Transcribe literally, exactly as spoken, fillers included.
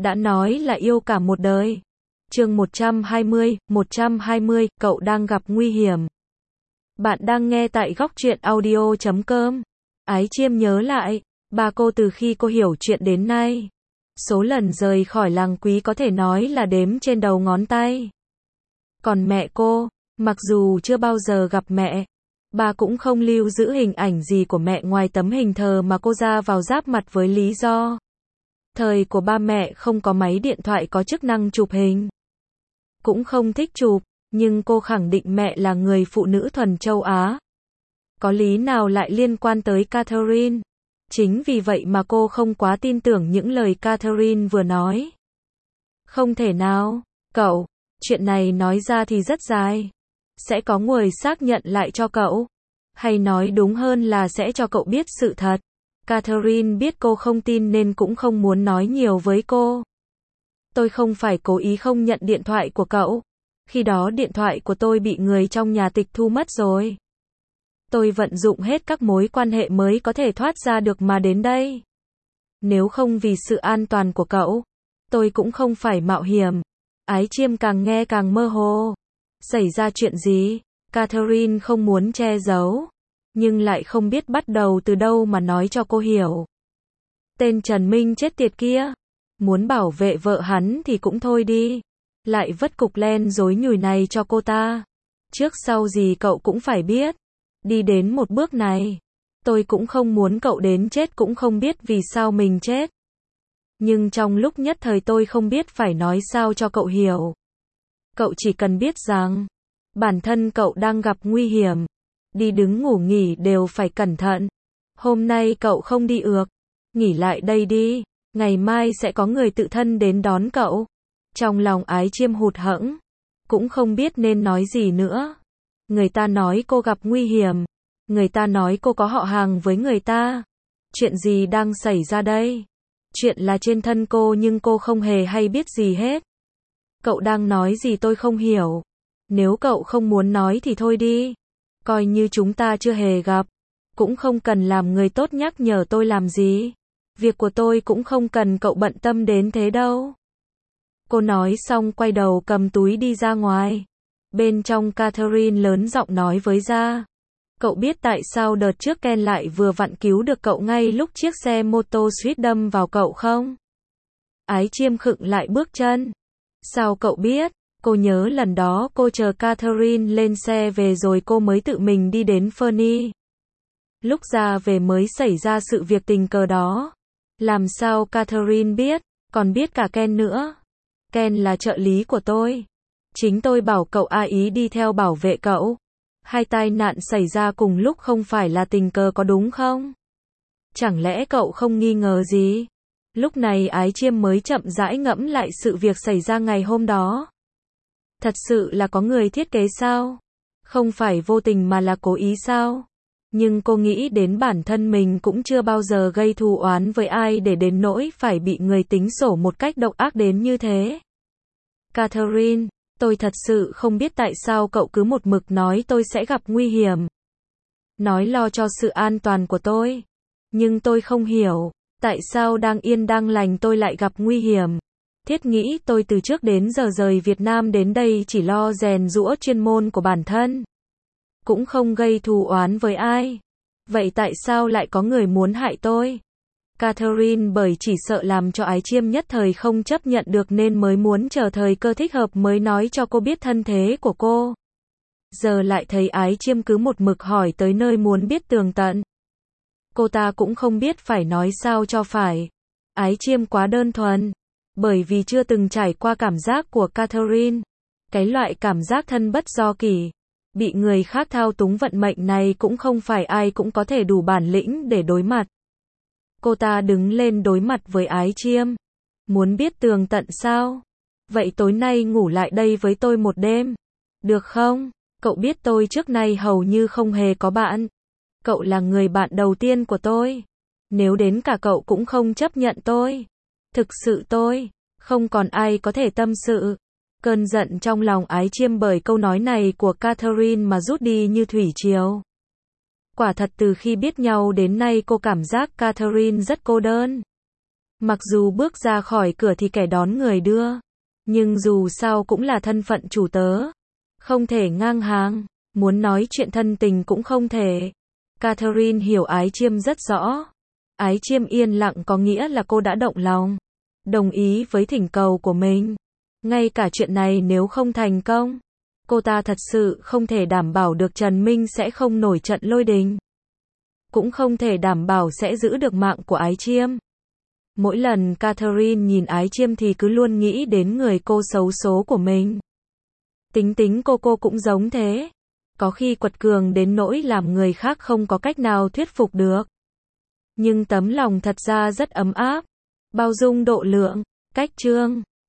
đã nói là yêu cả một đời. Chương một trăm hai mươi, một trăm hai mươi, cậu đang gặp nguy hiểm. Bạn đang nghe tại góc truyện audio chấm com. Ái Chiêm nhớ lại, ba cô từ khi cô hiểu chuyện đến nay, số lần rời khỏi làng Quý có thể nói là đếm trên đầu ngón tay. Còn mẹ cô, mặc dù chưa bao giờ gặp mẹ, bà cũng không lưu giữ hình ảnh gì của mẹ ngoài tấm hình thờ mà cô ra vào giáp mặt với lý do thời của ba mẹ không có máy điện thoại có chức năng chụp hình. Cũng không thích chụp, nhưng cô khẳng định mẹ là người phụ nữ thuần châu Á. Có lý nào lại liên quan tới Catherine? Chính vì vậy mà cô không quá tin tưởng những lời Catherine vừa nói. Không thể nào, cậu, chuyện này nói ra thì rất dài. Sẽ có người xác nhận lại cho cậu. Hay nói đúng hơn là sẽ cho cậu biết sự thật. Catherine biết cô không tin nên cũng không muốn nói nhiều với cô. Tôi không phải cố ý không nhận điện thoại của cậu. Khi đó điện thoại của tôi bị người trong nhà tịch thu mất rồi. Tôi vận dụng hết các mối quan hệ mới có thể thoát ra được mà đến đây. Nếu không vì sự an toàn của cậu, tôi cũng không phải mạo hiểm. Ái Chiêm càng nghe càng mơ hồ. Xảy ra chuyện gì? Catherine không muốn che giấu, nhưng lại không biết bắt đầu từ đâu mà nói cho cô hiểu. Tên Trần Minh chết tiệt kia, muốn bảo vệ vợ hắn thì cũng thôi đi, lại vất cục len rối nhùi này cho cô ta. Trước sau gì cậu cũng phải biết. Đi đến một bước này, tôi cũng không muốn cậu đến chết cũng không biết vì sao mình chết. Nhưng trong lúc nhất thời tôi không biết phải nói sao cho cậu hiểu. Cậu chỉ cần biết rằng, bản thân cậu đang gặp nguy hiểm. Đi đứng ngủ nghỉ đều phải cẩn thận. Hôm nay cậu không đi ược, nghỉ lại đây đi. Ngày mai sẽ có người tự thân đến đón cậu. Trong lòng Ái Chiêm hụt hẫng, cũng không biết nên nói gì nữa. Người ta nói cô gặp nguy hiểm. Người ta nói cô có họ hàng với người ta. Chuyện gì đang xảy ra đây? Chuyện là trên thân cô nhưng cô không hề hay biết gì hết. Cậu đang nói gì tôi không hiểu. Nếu cậu không muốn nói thì thôi đi. Coi như chúng ta chưa hề gặp. Cũng không cần làm người tốt nhắc nhở tôi làm gì. Việc của tôi cũng không cần cậu bận tâm đến thế đâu. Cô nói xong quay đầu cầm túi đi ra ngoài. Bên trong Catherine lớn giọng nói với Gia. Cậu biết tại sao đợt trước Ken lại vừa vặn cứu được cậu ngay lúc chiếc xe mô tô suýt đâm vào cậu không? Ái Chiêm khựng lại bước chân. Sao cậu biết? Cô nhớ lần đó cô chờ Catherine lên xe về rồi cô mới tự mình đi đến Fernie. Lúc ra về mới xảy ra sự việc tình cờ đó. Làm sao Catherine biết? Còn biết cả Ken nữa. Ken là trợ lý của tôi. Chính tôi bảo cậu A Ý đi theo bảo vệ cậu. Hai tai nạn xảy ra cùng lúc không phải là tình cờ có đúng không? Chẳng lẽ cậu không nghi ngờ gì? Lúc này Ái Chiêm mới chậm rãi ngẫm lại sự việc xảy ra ngày hôm đó. Thật sự là có người thiết kế sao? Không phải vô tình mà là cố ý sao? Nhưng cô nghĩ đến bản thân mình cũng chưa bao giờ gây thù oán với ai để đến nỗi phải bị người tính sổ một cách độc ác đến như thế. Catherine, tôi thật sự không biết tại sao cậu cứ một mực nói tôi sẽ gặp nguy hiểm. Nói lo cho sự an toàn của tôi. Nhưng tôi không hiểu, tại sao đang yên đang lành tôi lại gặp nguy hiểm. Thiết nghĩ tôi từ trước đến giờ rời Việt Nam đến đây chỉ lo rèn giũa chuyên môn của bản thân. Cũng không gây thù oán với ai. Vậy tại sao lại có người muốn hại tôi? Catherine bởi chỉ sợ làm cho Ái Chiêm nhất thời không chấp nhận được nên mới muốn chờ thời cơ thích hợp mới nói cho cô biết thân thế của cô. Giờ lại thấy Ái Chiêm cứ một mực hỏi tới nơi muốn biết tường tận. Cô ta cũng không biết phải nói sao cho phải. Ái Chiêm quá đơn thuần. Bởi vì chưa từng trải qua cảm giác của Catherine. Cái loại cảm giác thân bất do kỷ. Bị người khác thao túng vận mệnh này cũng không phải ai cũng có thể đủ bản lĩnh để đối mặt. Cô ta đứng lên đối mặt với Ái Chiêm. Muốn biết tường tận sao? Vậy tối nay ngủ lại đây với tôi một đêm. Được không? Cậu biết tôi trước nay hầu như không hề có bạn. Cậu là người bạn đầu tiên của tôi. Nếu đến cả cậu cũng không chấp nhận tôi. Thực sự tôi, không còn ai có thể tâm sự. Cơn giận trong lòng Ái Chiêm bởi câu nói này của Catherine mà rút đi như thủy triều. Quả thật từ khi biết nhau đến nay cô cảm giác Catherine rất cô đơn. Mặc dù bước ra khỏi cửa thì kẻ đón người đưa, nhưng dù sao cũng là thân phận chủ tớ, không thể ngang hàng, muốn nói chuyện thân tình cũng không thể. Catherine hiểu Ái Chiêm rất rõ. Ái Chiêm yên lặng có nghĩa là cô đã động lòng, đồng ý với thỉnh cầu của mình. Ngay cả chuyện này nếu không thành công, cô ta thật sự không thể đảm bảo được Trần Minh sẽ không nổi trận lôi đình, cũng không thể đảm bảo sẽ giữ được mạng của Ái Chiêm. Mỗi lần Catherine nhìn Ái Chiêm thì cứ luôn nghĩ đến người cô xấu số của mình. Tính tính cô cô cũng giống thế, có khi quật cường đến nỗi làm người khác không có cách nào thuyết phục được. Nhưng tấm lòng thật ra rất ấm áp, bao dung độ lượng, cách trương.